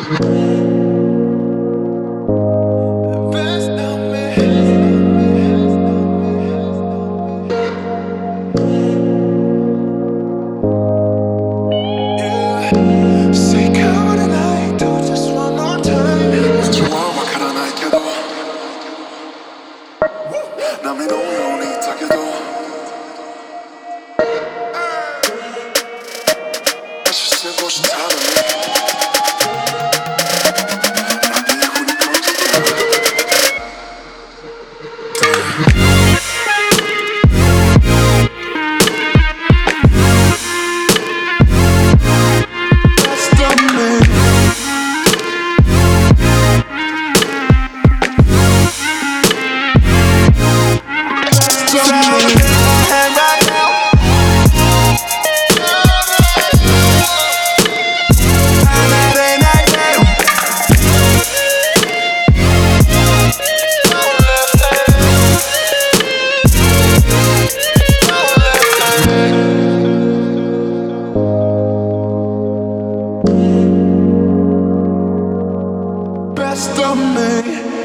Best of me. Yeah. Say come tonight, do just one more time. 좋아 와카라 나의 태도 남의 노여운이 딱해도 다시 쓰고 싶다는 나의 혼이 꺼지게 Best of me. Best of me. And right now best of me.